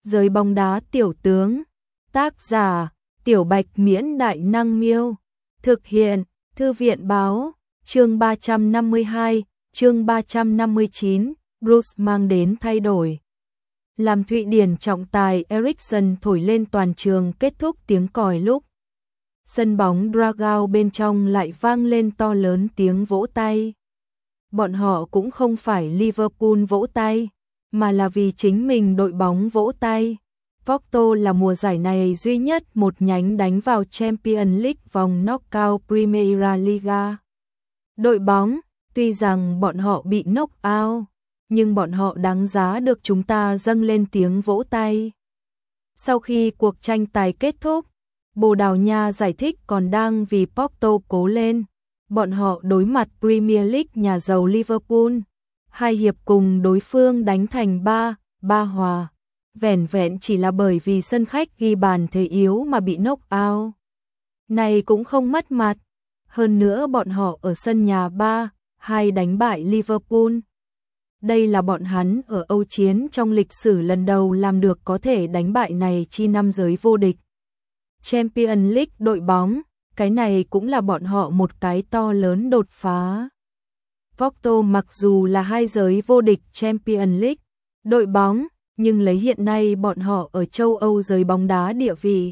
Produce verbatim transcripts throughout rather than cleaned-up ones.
Giới bóng đá tiểu tướng. Tác giả: Tiểu Bạch Miễn Đại Năng Miêu. Thực hiện: Thư viện Báo. Chương ba trăm năm mươi hai, chương ba trăm năm mươi chín, Bruce mang đến thay đổi. Làm Thụy Điển trọng tài Eriksen thổi lên toàn trường kết thúc tiếng còi lúc sân bóng Dragao bên trong lại vang lên to lớn tiếng vỗ tay. Bọn họ cũng không phải Liverpool vỗ tay, mà là vì chính mình đội bóng vỗ tay. Porto là mùa giải này duy nhất một nhánh đánh vào Champions League vòng knockout Primeira Liga. Đội bóng, tuy rằng bọn họ bị knock out, nhưng bọn họ đáng giá được chúng ta dâng lên tiếng vỗ tay. Sau khi cuộc tranh tài kết thúc, Bồ Đào Nha giải thích còn đang vì Porto cố lên. Bọn họ đối mặt Premier League nhà giàu Liverpool. Hai hiệp cùng đối phương đánh thành ba, ba hòa. Vẻn vẹn chỉ là bởi vì sân khách ghi bàn thế yếu mà bị knock out. Này cũng không mất mặt. Hơn nữa bọn họ ở sân nhà ba, hai đánh bại Liverpool. Đây là bọn hắn ở Âu chiến trong lịch sử lần đầu làm được có thể đánh bại này chi năm giới vô địch Champions League đội bóng, cái này cũng là bọn họ một cái to lớn đột phá. Porto mặc dù là hai giới vô địch Champions League đội bóng, nhưng lấy hiện nay bọn họ ở châu Âu giới bóng đá địa vị,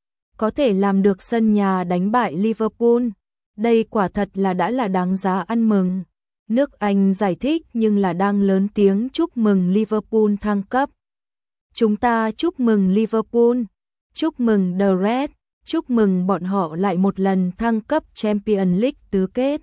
có thể làm được sân nhà đánh bại Liverpool, đây quả thật là đã là đáng giá ăn mừng. Nước Anh giải thích nhưng là đang lớn tiếng chúc mừng Liverpool thăng cấp. Chúng ta chúc mừng Liverpool, chúc mừng The Reds, chúc mừng bọn họ lại một lần thăng cấp Champions League tứ kết.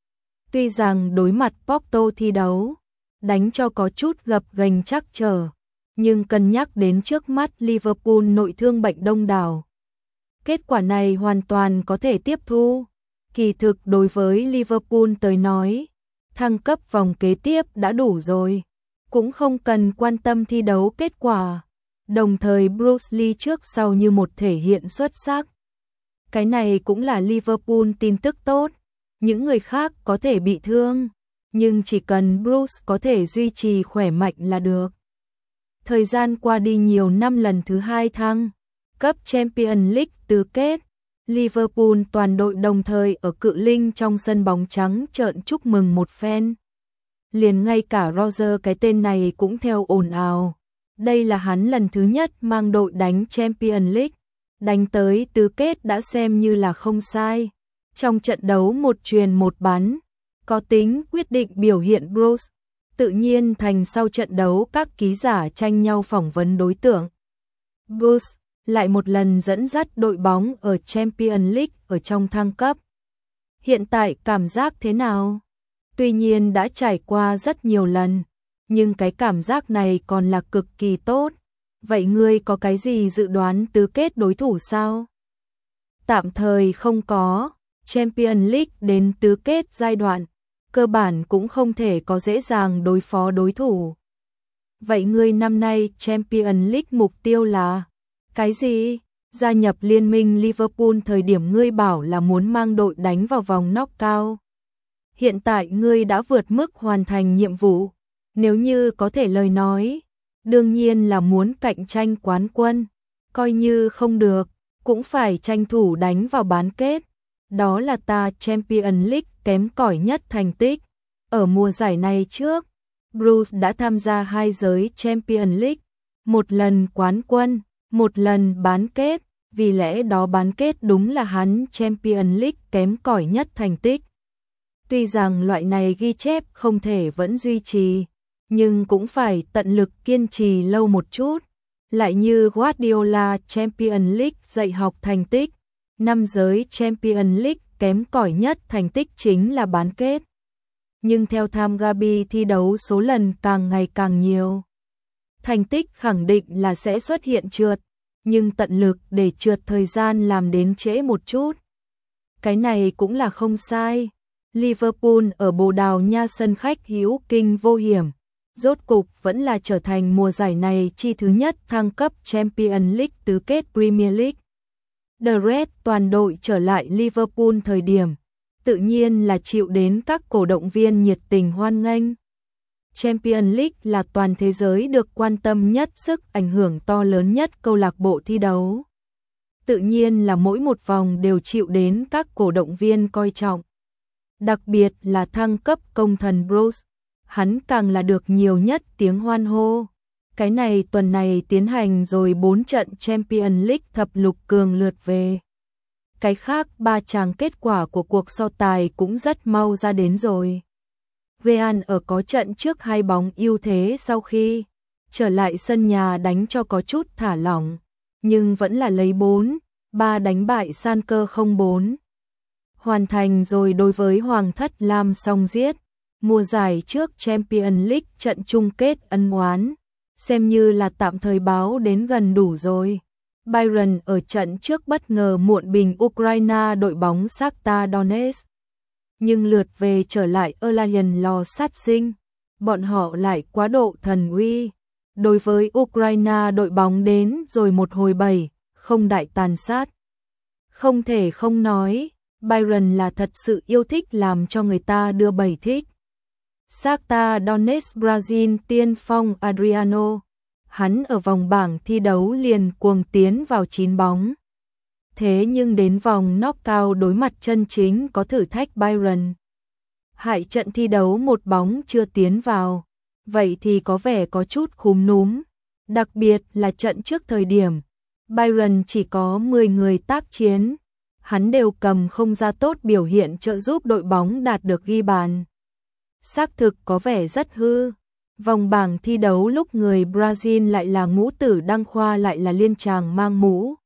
Tuy rằng đối mặt Porto thi đấu, đánh cho có chút gập ghềnh trắc trở, nhưng cân nhắc đến trước mắt Liverpool nội thương bệnh đông đảo. Kết quả này hoàn toàn có thể tiếp thu. Kỳ thực đối với Liverpool tới nói, thăng cấp vòng kế tiếp đã đủ rồi, cũng không cần quan tâm thi đấu kết quả. Đồng thời Bruce Lee trước sau như một thể hiện xuất sắc. Cái này cũng là Liverpool tin tức tốt. Những người khác có thể bị thương, nhưng chỉ cần Bruce có thể duy trì khỏe mạnh là được. Thời gian qua đi nhiều năm lần thứ hai thăng cấp Champions League tứ kết, Liverpool toàn đội đồng thời ở Cự Linh trong sân bóng trắng trợn chúc mừng một phen. Liền ngay cả Roger cái tên này cũng theo ồn ào. Đây là hắn lần thứ nhất mang đội đánh Champions League, đánh tới tứ kết đã xem như là không sai. Trong trận đấu một truyền một bắn, có tính quyết định biểu hiện Bruce, tự nhiên thành sau trận đấu các ký giả tranh nhau phỏng vấn đối tượng. Bruce lại một lần dẫn dắt đội bóng ở Champions League ở trong thăng cấp. Hiện tại cảm giác thế nào? Tuy nhiên đã trải qua rất nhiều lần, nhưng cái cảm giác này còn là cực kỳ tốt. Vậy ngươi có cái gì dự đoán tứ kết đối thủ sao? Tạm thời không có. Champions League đến tứ kết giai đoạn, cơ bản cũng không thể có dễ dàng đối phó đối thủ. Vậy ngươi năm nay Champions League mục tiêu là cái gì? Gia nhập liên minh Liverpool thời điểm ngươi bảo là muốn mang đội đánh vào vòng knockout. Hiện tại ngươi đã vượt mức hoàn thành nhiệm vụ. Nếu như có thể lời nói, đương nhiên là muốn cạnh tranh quán quân. Coi như không được, cũng phải tranh thủ đánh vào bán kết. Đó là ta Champions League kém cỏi nhất thành tích. Ở mùa giải này trước, Bruce đã tham gia hai giới Champions League, một lần quán quân, một lần bán kết, vì lẽ đó bán kết đúng là hắn Champions League kém cỏi nhất thành tích. Tuy rằng loại này ghi chép không thể vẫn duy trì, nhưng cũng phải tận lực kiên trì lâu một chút. Lại như Guardiola Champions League dạy học thành tích, năm giới Champions League kém cỏi nhất thành tích chính là bán kết. Nhưng theo Tham Gabi thi đấu số lần càng ngày càng nhiều, thành tích khẳng định là sẽ xuất hiện trượt, nhưng tận lực để trượt thời gian làm đến trễ một chút. Cái này cũng là không sai. Liverpool ở Bồ Đào Nha sân khách hữu kinh vô hiểm, rốt cục vẫn là trở thành mùa giải này chi thứ nhất thăng cấp Champions League tứ kết Premier League. The Reds toàn đội trở lại Liverpool thời điểm, tự nhiên là chịu đến các cổ động viên nhiệt tình hoan nghênh. Champions League là toàn thế giới được quan tâm nhất, sức ảnh hưởng to lớn nhất câu lạc bộ thi đấu. Tự nhiên là mỗi một vòng đều chịu đến các cổ động viên coi trọng. Đặc biệt là thăng cấp công thần Bruce, hắn càng là được nhiều nhất tiếng hoan hô. Cái này tuần này tiến hành rồi bốn trận Champions League thập lục cường lượt về. Cái khác ba chàng kết quả của cuộc so tài cũng rất mau ra đến rồi. Real ở có trận trước hai bóng ưu thế sau khi trở lại sân nhà đánh cho có chút thả lỏng, nhưng vẫn là lấy bốn ba đánh bại Schalke không bốn. Hoàn thành rồi đối với Hoàng thất Lam song giết, mùa giải trước Champions League trận chung kết ân oán, xem như là tạm thời báo đến gần đủ rồi. Bayern ở trận trước bất ngờ muộn bình Ukraine đội bóng Shakhtar Donetsk, nhưng lượt về trở lại Allianz lò sát sinh, bọn họ lại quá độ thần uy. Đối với Ukraine đội bóng đến rồi một hồi bảy không đại tàn sát. Không thể không nói, Bayern là thật sự yêu thích làm cho người ta đưa bảy thích. Shakhtar Donetsk Brazil tiên phong Adriano, hắn ở vòng bảng thi đấu liền cuồng tiến vào chín bóng. Thế nhưng đến vòng knockout đối mặt chân chính có thử thách Bayern, hại trận thi đấu một bóng chưa tiến vào, vậy thì có vẻ có chút khúm núm. Đặc biệt là trận trước thời điểm Bayern chỉ có mười người tác chiến, hắn đều cầm không ra tốt biểu hiện trợ giúp đội bóng đạt được ghi bàn. Xác thực có vẻ rất hư. Vòng bảng thi đấu lúc người Brazil lại là ngũ tử đăng khoa lại là liên tràng mang mũ.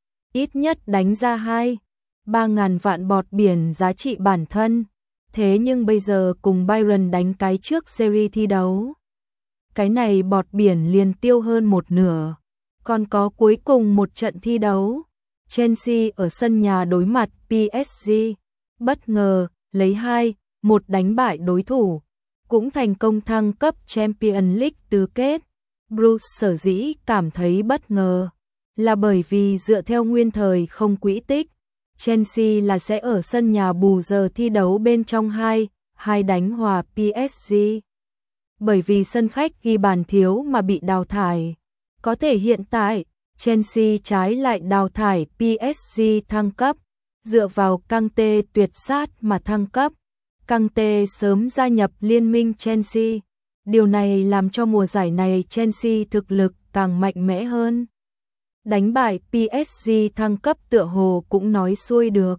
Ít nhất đánh ra hai, ba ngàn vạn bọt biển giá trị bản thân. Thế nhưng bây giờ cùng Bayern đánh cái trước series thi đấu, cái này bọt biển liền tiêu hơn một nửa. Còn có cuối cùng một trận thi đấu, Chelsea ở sân nhà đối mặt pê ét giê, bất ngờ lấy hai một đánh bại đối thủ, cũng thành công thăng cấp Champions League tứ kết. Bruce sở dĩ cảm thấy bất ngờ là bởi vì dựa theo nguyên thời không quỹ tích, Chelsea là sẽ ở sân nhà bù giờ thi đấu bên trong hai hai đánh hòa pê ét giê. Bởi vì sân khách ghi bàn thiếu mà bị đào thải. Có thể hiện tại, Chelsea trái lại đào thải pê ét giê thăng cấp, dựa vào Kante tuyệt sát mà thăng cấp. Kante sớm gia nhập liên minh Chelsea. Điều này làm cho mùa giải này Chelsea thực lực càng mạnh mẽ hơn. Đánh bại pê ét giê thăng cấp tựa hồ cũng nói xuôi được.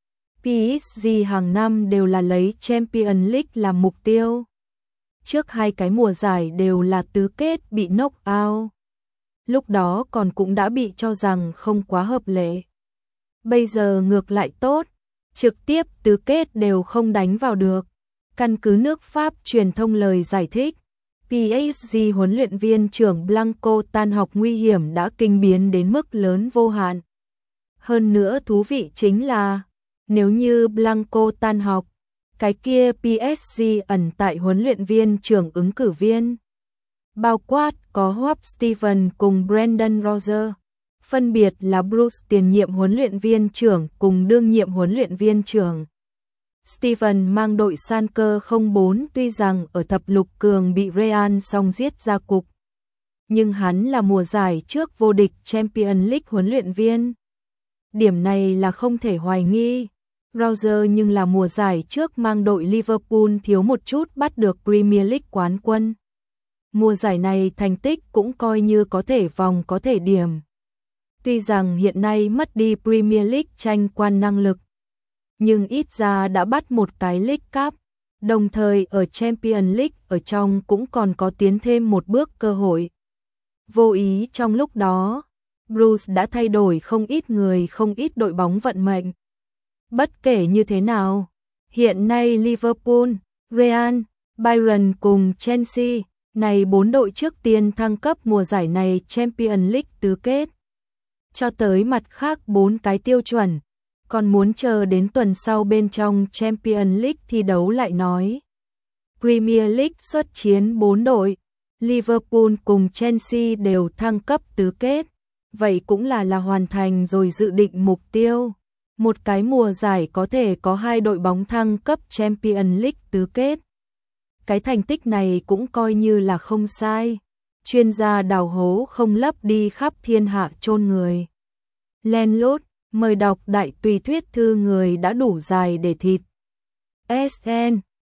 pê ét giê hàng năm đều là lấy Champions League làm mục tiêu. Trước hai cái mùa giải đều là tứ kết bị knock out. Lúc đó còn cũng đã bị cho rằng không quá hợp lệ. Bây giờ ngược lại tốt, trực tiếp tứ kết đều không đánh vào được. Căn cứ nước Pháp truyền thông lời giải thích, pê ét giê huấn luyện viên trưởng Blanco tan học nguy hiểm đã kinh biến đến mức lớn vô hạn. Hơn nữa thú vị chính là, nếu như Blanco tan học, cái kia pê ét giê ẩn tại huấn luyện viên trưởng ứng cử viên. Bao quát có Hope Steven cùng Brendan Rodgers, phân biệt là Bruce tiền nhiệm huấn luyện viên trưởng cùng đương nhiệm huấn luyện viên trưởng. Steven mang đội Schalke không bốn tuy rằng ở thập lục cường bị Real song giết ra cục, nhưng hắn là mùa giải trước vô địch Champions League huấn luyện viên. Điểm này là không thể hoài nghi. Rodgers nhưng là mùa giải trước mang đội Liverpool thiếu một chút bắt được Premier League quán quân. Mùa giải này thành tích cũng coi như có thể vòng có thể điểm. Tuy rằng hiện nay mất đi Premier League tranh quan năng lực, nhưng ít ra đã bắt một cái League Cup, đồng thời ở Champions League ở trong cũng còn có tiến thêm một bước cơ hội. Vô ý trong lúc đó, Bruce đã thay đổi không ít người không ít đội bóng vận mệnh. Bất kể như thế nào, hiện nay Liverpool, Real, Bayern cùng Chelsea, này bốn đội trước tiên thăng cấp mùa giải này Champions League tứ kết. Cho tới mặt khác bốn cái tiêu chuẩn, còn muốn chờ đến tuần sau bên trong Champions League thi đấu lại nói. Premier League xuất chiến bốn đội, Liverpool cùng Chelsea đều thăng cấp tứ kết, vậy cũng là là hoàn thành rồi dự định mục tiêu. Một cái mùa giải có thể có hai đội bóng thăng cấp Champions League tứ kết. cái thành tích này cũng coi như là không sai. Chuyên gia đào hố không lấp đi khắp thiên hạ chôn người. Len lút, mời đọc đại tùy thuyết thư người đã đủ dài để thịt. ét en